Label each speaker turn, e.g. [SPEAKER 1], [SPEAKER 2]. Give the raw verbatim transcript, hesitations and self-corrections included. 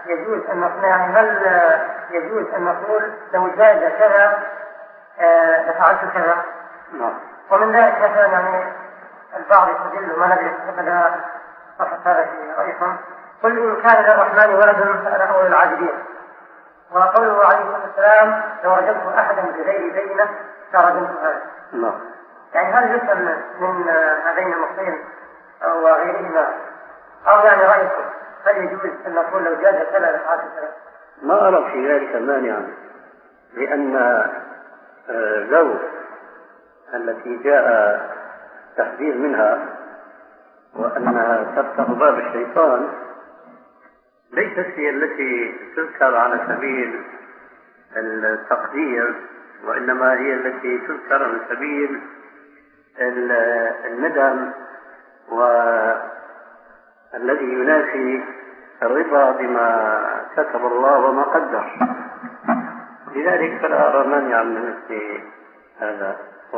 [SPEAKER 1] يجوز أن نقول يعني هل يجوز أن نقول لو جاز كذا لفعلت كذا؟
[SPEAKER 2] نعم.
[SPEAKER 1] ومن ذلك مثلا يعني البعض يستدل ما ندري هذا صحة هذا في رأيكم، قل إن كان للرحمن ولد فأنا أول العابدين، وقوله عليه الصلاة والسلام لو رجمت أحدا بغير بينة فرجمت هذا.
[SPEAKER 2] نعم.
[SPEAKER 1] يعني هل يفهم من هذين النصين أو غيرهما أو يعني رأيكم هل يجوز أن نقول لو جاز كذا لفعلت كذا؟
[SPEAKER 2] ما أرى في ذلك مانعا، لأن لو التي جاء تحذير منها وأنها تفتح باب الشيطان ليست هي التي تذكر على سبيل التقدير، وإنما هي التي تذكر على سبيل الندم والذي ينافي الرضا بما كتب الله وما قدر. لذلك فلا أرى مانعا من مثل هذا.